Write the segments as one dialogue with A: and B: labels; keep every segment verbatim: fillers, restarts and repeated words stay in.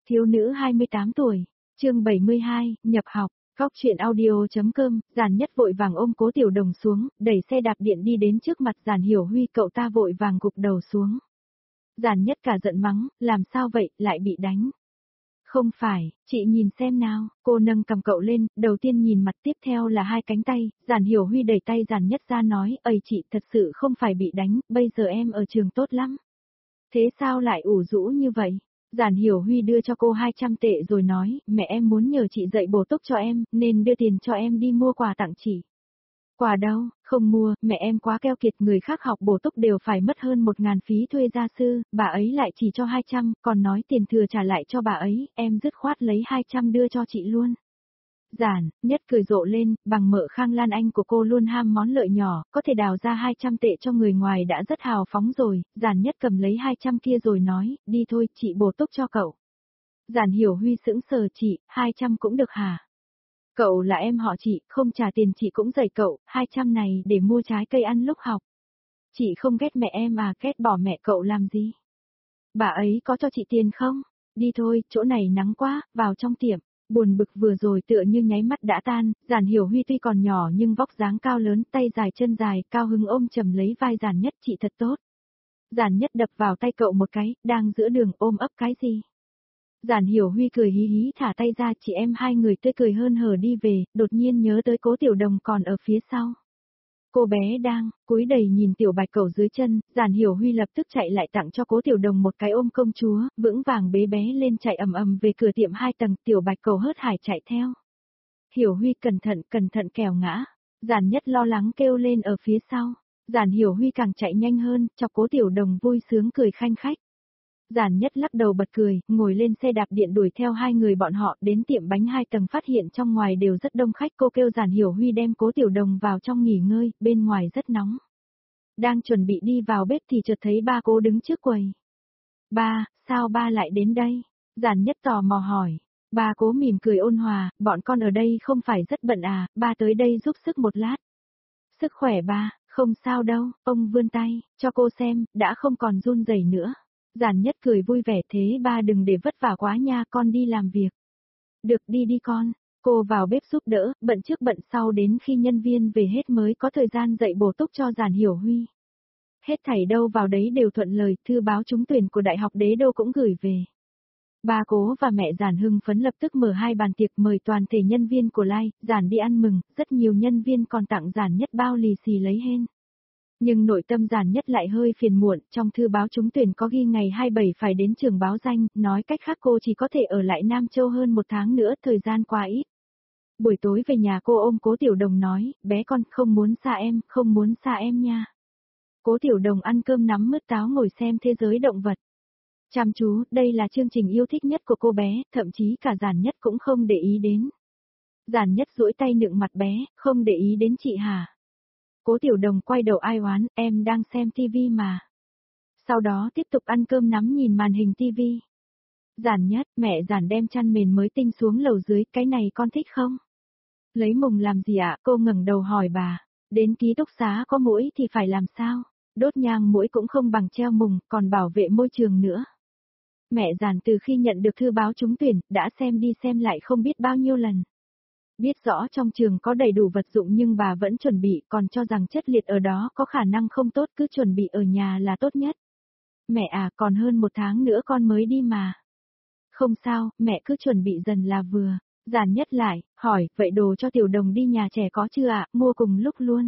A: thiếu nữ hai mươi tám tuổi, chương bảy mươi hai, nhập học, Cóc truyện audio.com, Giản Nhất vội vàng ôm Cố Tiểu Đồng xuống, đẩy xe đạp điện đi đến trước mặt Giản Hiểu Huy, cậu ta vội vàng gục đầu xuống. Giản Nhất cả giận mắng, làm sao vậy, lại bị đánh. Không phải, chị nhìn xem nào, cô nâng cầm cậu lên, đầu tiên nhìn mặt, tiếp theo là hai cánh tay. Giản Hiểu Huy đẩy tay Giản Nhất ra nói, ây chị thật sự không phải bị đánh, bây giờ em ở trường tốt lắm. Thế sao lại ủ rũ như vậy? Giản Hiểu Huy đưa cho cô hai trăm tệ rồi nói, mẹ em muốn nhờ chị dạy bổ túc cho em, nên đưa tiền cho em đi mua quà tặng chị. Quà đâu, không mua, mẹ em quá keo kiệt, người khác học bổ túc đều phải mất hơn một ngàn phí thuê gia sư, bà ấy lại chỉ cho hai trăm, còn nói tiền thừa trả lại cho bà ấy, em dứt khoát lấy hai trăm đưa cho chị luôn. Giản Nhất cười rộ lên, bằng mợ Khang Lan Anh của cô luôn ham món lợi nhỏ, có thể đào ra hai trăm tệ cho người ngoài đã rất hào phóng rồi. Giản Nhất cầm lấy hai trăm kia rồi nói, đi thôi, chị bổ túc cho cậu. Giản Hiểu Huy sững sờ, chị, hai trăm cũng được hả? Cậu là em họ chị, không trả tiền chị cũng dạy cậu, hai trăm này để mua trái cây ăn lúc học. Chị không ghét mẹ em à, ghét bỏ mẹ cậu làm gì? Bà ấy có cho chị tiền không? Đi thôi, chỗ này nắng quá, vào trong tiệm. Buồn bực vừa rồi tựa như nháy mắt đã tan. Giản Hiểu Huy tuy còn nhỏ nhưng vóc dáng cao lớn, tay dài chân dài, cao hứng ôm chầm lấy vai Giản Nhất, chị thật tốt. Giản Nhất đập vào tay cậu một cái, đang giữa đường ôm ấp cái gì? Giản Hiểu Huy cười hí hí thả tay ra, chị em hai người tươi cười hơn hở đi về, đột nhiên nhớ tới Cố Tiểu Đồng còn ở phía sau. Cô bé đang cúi đầy nhìn tiểu bạch cẩu dưới chân, Giản Hiểu Huy lập tức chạy lại tặng cho Cố Tiểu Đồng một cái ôm công chúa, vững vàng bế bé lên chạy ầm ầm về cửa tiệm hai tầng, tiểu bạch cẩu hớt hải chạy theo. Hiểu Huy cẩn thận, cẩn thận kẻo ngã. Giản Nhất lo lắng kêu lên ở phía sau. Giản Hiểu Huy càng chạy nhanh hơn, chọc Cố Tiểu Đồng vui sướng cười khanh khách. Giản Nhất lắc đầu bật cười, ngồi lên xe đạp điện đuổi theo hai người bọn họ, đến tiệm bánh hai tầng phát hiện trong ngoài đều rất đông khách, cô kêu Giản Hiểu Huy đem Cố Tiểu Đồng vào trong nghỉ ngơi, bên ngoài rất nóng. Đang chuẩn bị đi vào bếp thì chợt thấy ba Cố đứng trước quầy. Ba, sao ba lại đến đây? Giản Nhất tò mò hỏi. Ba Cố mỉm cười ôn hòa, bọn con ở đây không phải rất bận à, ba tới đây giúp sức một lát. Sức khỏe ba, không sao đâu, ông vươn tay, cho cô xem, đã không còn run rẩy nữa. Giản Nhất cười vui vẻ, thế ba đừng để vất vả quá nha, con đi làm việc. Được, đi đi con. Cô vào bếp giúp đỡ, bận trước bận sau đến khi nhân viên về hết mới có thời gian dạy bổ túc cho Giản Hiểu Huy. Hết thảy đâu vào đấy đều thuận lời, thư báo trúng tuyển của Đại học Đế Đô cũng gửi về. Ba Cố và mẹ Giản hưng phấn lập tức mở hai bàn tiệc mời toàn thể nhân viên của Lai, Giản đi ăn mừng, rất nhiều nhân viên còn tặng Giản Nhất bao lì xì lấy hên. Nhưng nội tâm Giản Nhất lại hơi phiền muộn, trong thư báo trúng tuyển có ghi ngày hai mươi bảy phải đến trường báo danh, nói cách khác cô chỉ có thể ở lại Nam Châu hơn một tháng nữa, thời gian quá ít. Buổi tối về nhà cô ôm Cố Tiểu Đồng nói, bé con không muốn xa em, không muốn xa em nha. Cố Tiểu Đồng ăn cơm nắm mứt táo ngồi xem Thế giới động vật. Chăm chú, đây là chương trình yêu thích nhất của cô bé, thậm chí cả Giản Nhất cũng không để ý đến. Giản Nhất duỗi tay nựng mặt bé, không để ý đến chị hả? Cố Tiểu Đồng quay đầu ai oán, em đang xem tivi mà. Sau đó tiếp tục ăn cơm nắm nhìn màn hình tivi. Giản Nhất, mẹ Giản đem chăn mền mới tinh xuống lầu dưới, cái này con thích không? Lấy mùng làm gì ạ? Cô ngẩng đầu hỏi bà. Đến ký túc xá có muỗi thì phải làm sao? Đốt nhang muỗi cũng không bằng treo mùng, còn bảo vệ môi trường nữa. Mẹ Giản từ khi nhận được thư báo trúng tuyển, đã xem đi xem lại không biết bao nhiêu lần. Biết rõ trong trường có đầy đủ vật dụng nhưng bà vẫn chuẩn bị, còn cho rằng chất liệt ở đó có khả năng không tốt, cứ chuẩn bị ở nhà là tốt nhất. Mẹ à, còn hơn một tháng nữa con mới đi mà. Không sao, mẹ cứ chuẩn bị dần là vừa. Giản Nhất lại, hỏi, vậy đồ cho Tiểu Đồng đi nhà trẻ có chưa ạ, mua cùng lúc luôn.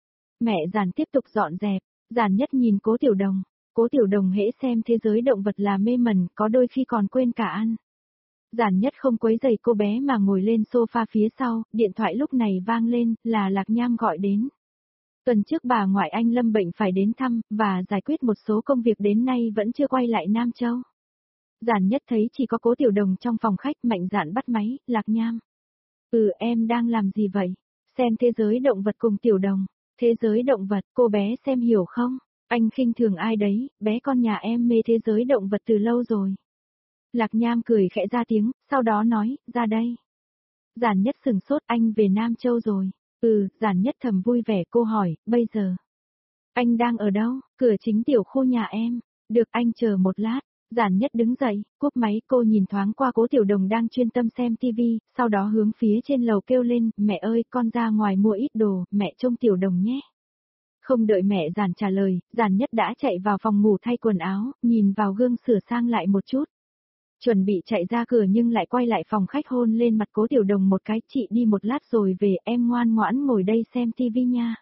A: Mẹ Giản tiếp tục dọn dẹp, Giản Nhất nhìn Cố Tiểu Đồng. Cố Tiểu Đồng hễ xem Thế giới động vật là mê mẩn, có đôi khi còn quên cả ăn. Giản Nhất không quấy rầy cô bé mà ngồi lên sofa phía sau, điện thoại lúc này vang lên, là Lạc Nham gọi đến. Tuần trước bà ngoại anh lâm bệnh phải đến thăm, và giải quyết một số công việc đến nay vẫn chưa quay lại Nam Châu. Giản Nhất thấy chỉ có Cố Tiểu Đồng trong phòng khách, mạnh dạn bắt máy, Lạc Nham. Ừ, em đang làm gì vậy? Xem Thế giới động vật cùng Tiểu Đồng. Thế giới động vật, cô bé xem hiểu không? Anh khinh thường ai đấy, bé con nhà em mê thế giới động vật từ lâu rồi. Lạc Nham cười khẽ ra tiếng, sau đó nói, ra đây. Giản Nhất sừng sốt, anh về Nam Châu rồi. Ừ, Giản Nhất thầm vui vẻ, cô hỏi, bây giờ. Anh đang ở đâu? Cửa chính tiểu khu nhà em. Được, anh chờ một lát. Giản Nhất đứng dậy, cúp máy, cô nhìn thoáng qua Cố Tiểu Đồng đang chuyên tâm xem tivi, sau đó hướng phía trên lầu kêu lên, mẹ ơi, con ra ngoài mua ít đồ, mẹ trông Tiểu Đồng nhé. Không đợi mẹ Giản trả lời, Giản Nhất đã chạy vào phòng ngủ thay quần áo, nhìn vào gương sửa sang lại một chút. Chuẩn bị chạy ra cửa nhưng lại quay lại phòng khách hôn lên mặt Cố Tiểu Đồng một cái, chị đi một lát rồi về, em ngoan ngoãn ngồi đây xem tivi nha.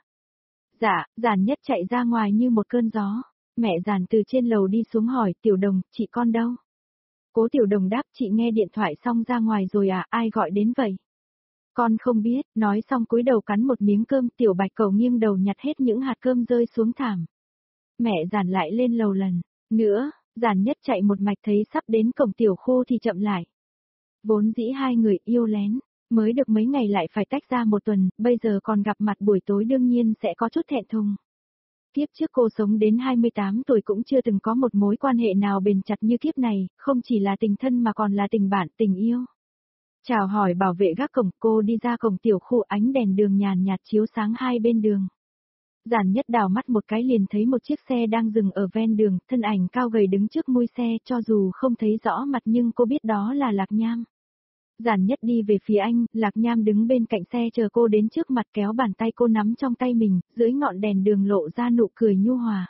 A: Dạ, Giản Nhất chạy ra ngoài như một cơn gió. Mẹ Giản từ trên lầu đi xuống hỏi, Tiểu Đồng, chị con đâu? Cố Tiểu Đồng đáp, chị nghe điện thoại xong ra ngoài rồi à, ai gọi đến vậy? Con không biết, nói xong cúi đầu cắn một miếng cơm, Tiểu Bạch Cầu nghiêng đầu nhặt hết những hạt cơm rơi xuống thảm. Mẹ Giản lại lên lầu lần nữa, Giản Nhất chạy một mạch thấy sắp đến cổng tiểu khu thì chậm lại. Vốn dĩ hai người yêu lén, mới được mấy ngày lại phải tách ra một tuần, bây giờ còn gặp mặt buổi tối đương nhiên sẽ có chút thẹn thùng. Kiếp trước cô sống đến hai mươi tám tuổi cũng chưa từng có một mối quan hệ nào bền chặt như kiếp này, không chỉ là tình thân mà còn là tình bạn, tình yêu. Chào hỏi bảo vệ gác cổng, cô đi ra cổng tiểu khu, ánh đèn đường nhàn nhạt chiếu sáng hai bên đường. Giản Nhất đảo mắt một cái liền thấy một chiếc xe đang dừng ở ven đường, thân ảnh cao gầy đứng trước mui xe, cho dù không thấy rõ mặt nhưng cô biết đó là Lạc Nham. Giản Nhất đi về phía anh, Lạc Nham đứng bên cạnh xe chờ cô đến trước mặt, kéo bàn tay cô nắm trong tay mình, dưới ngọn đèn đường lộ ra nụ cười nhu hòa.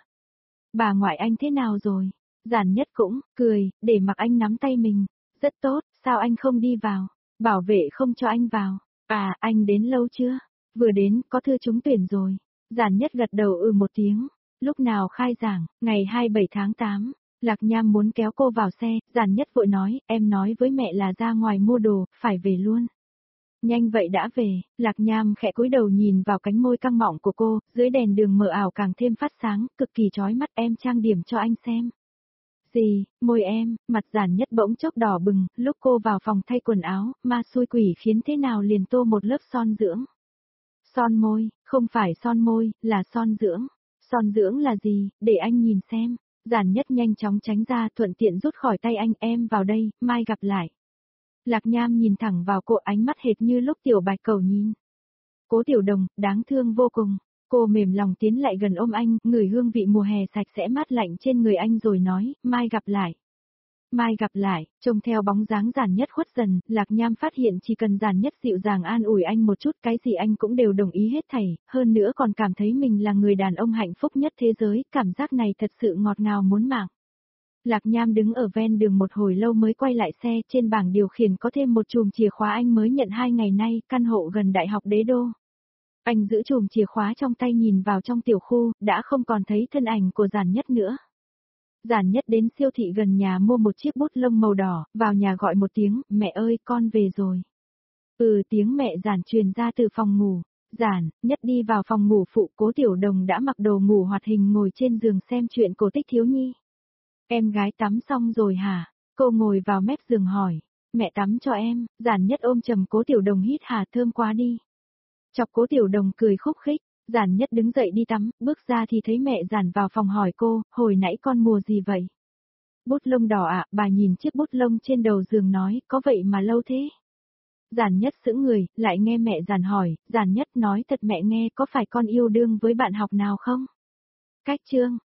A: Bà ngoại anh thế nào rồi? Giản Nhất cũng cười, để mặc anh nắm tay mình. Rất tốt, sao anh không đi vào? Bảo vệ không cho anh vào. À, anh đến lâu chưa? Vừa đến, có thư trúng tuyển rồi. Giản Nhất gật đầu ừ một tiếng. Lúc nào khai giảng? Ngày hai mươi bảy tháng tám. Lạc Nham muốn kéo cô vào xe, Giản Nhất vội nói, em nói với mẹ là ra ngoài mua đồ, phải về luôn. Nhanh vậy đã về, Lạc Nham khẽ cúi đầu nhìn vào cánh môi căng mọng của cô, dưới đèn đường mờ ảo càng thêm phát sáng, cực kỳ chói mắt, em trang điểm cho anh xem. Gì, môi em, mặt Giản Nhất bỗng chốc đỏ bừng, lúc cô vào phòng thay quần áo, ma xui quỷ khiến thế nào liền tô một lớp son dưỡng. Son môi, không phải son môi, là son dưỡng. Son dưỡng là gì, để anh nhìn xem. Giản Nhất nhanh chóng tránh ra, thuận tiện rút khỏi tay anh, em vào đây, mai gặp lại. Lạc Nham nhìn thẳng vào cô, ánh mắt hệt như lúc Tiểu Bạch Cầu nhìn. Cố Tiểu Đồng, đáng thương vô cùng. Cô mềm lòng tiến lại gần ôm anh, ngửi hương vị mùa hè sạch sẽ mát lạnh trên người anh rồi nói, mai gặp lại. Mai gặp lại, trông theo bóng dáng Giản Nhất khuất dần, Lạc Nham phát hiện chỉ cần Giản Nhất dịu dàng an ủi anh một chút, cái gì anh cũng đều đồng ý hết thảy, hơn nữa còn cảm thấy mình là người đàn ông hạnh phúc nhất thế giới, cảm giác này thật sự ngọt ngào muốn mạng. Lạc Nham đứng ở ven đường một hồi lâu mới quay lại xe, trên bảng điều khiển có thêm một chùm chìa khóa anh mới nhận hai ngày nay, căn hộ gần Đại học Đế Đô. Anh giữ chùm chìa khóa trong tay nhìn vào trong tiểu khu, đã không còn thấy thân ảnh của Giản Nhất nữa. Giản Nhất đến siêu thị gần nhà mua một chiếc bút lông màu đỏ, vào nhà gọi một tiếng, mẹ ơi con về rồi. Ừ, tiếng mẹ Giản truyền ra từ phòng ngủ. Giản Nhất đi vào phòng ngủ phụ, Cố Tiểu Đồng đã mặc đồ ngủ hoạt hình ngồi trên giường xem chuyện cổ tích thiếu nhi. Em gái tắm xong rồi hả? Cô ngồi vào mép giường hỏi. Mẹ tắm cho em, Giản Nhất ôm chầm Cố Tiểu Đồng hít hà, thơm quá đi. Chọc Cố Tiểu Đồng cười khúc khích. Giản Nhất đứng dậy đi tắm, bước ra thì thấy mẹ Giản vào phòng hỏi cô, hồi nãy con mua gì vậy? Bút lông đỏ ạ, à, bà nhìn chiếc bút lông trên đầu giường nói, có vậy mà lâu thế? Giản Nhất sững người, lại nghe mẹ Giản hỏi, Giản Nhất nói thật mẹ nghe, có phải con yêu đương với bạn học nào không? Cách chương,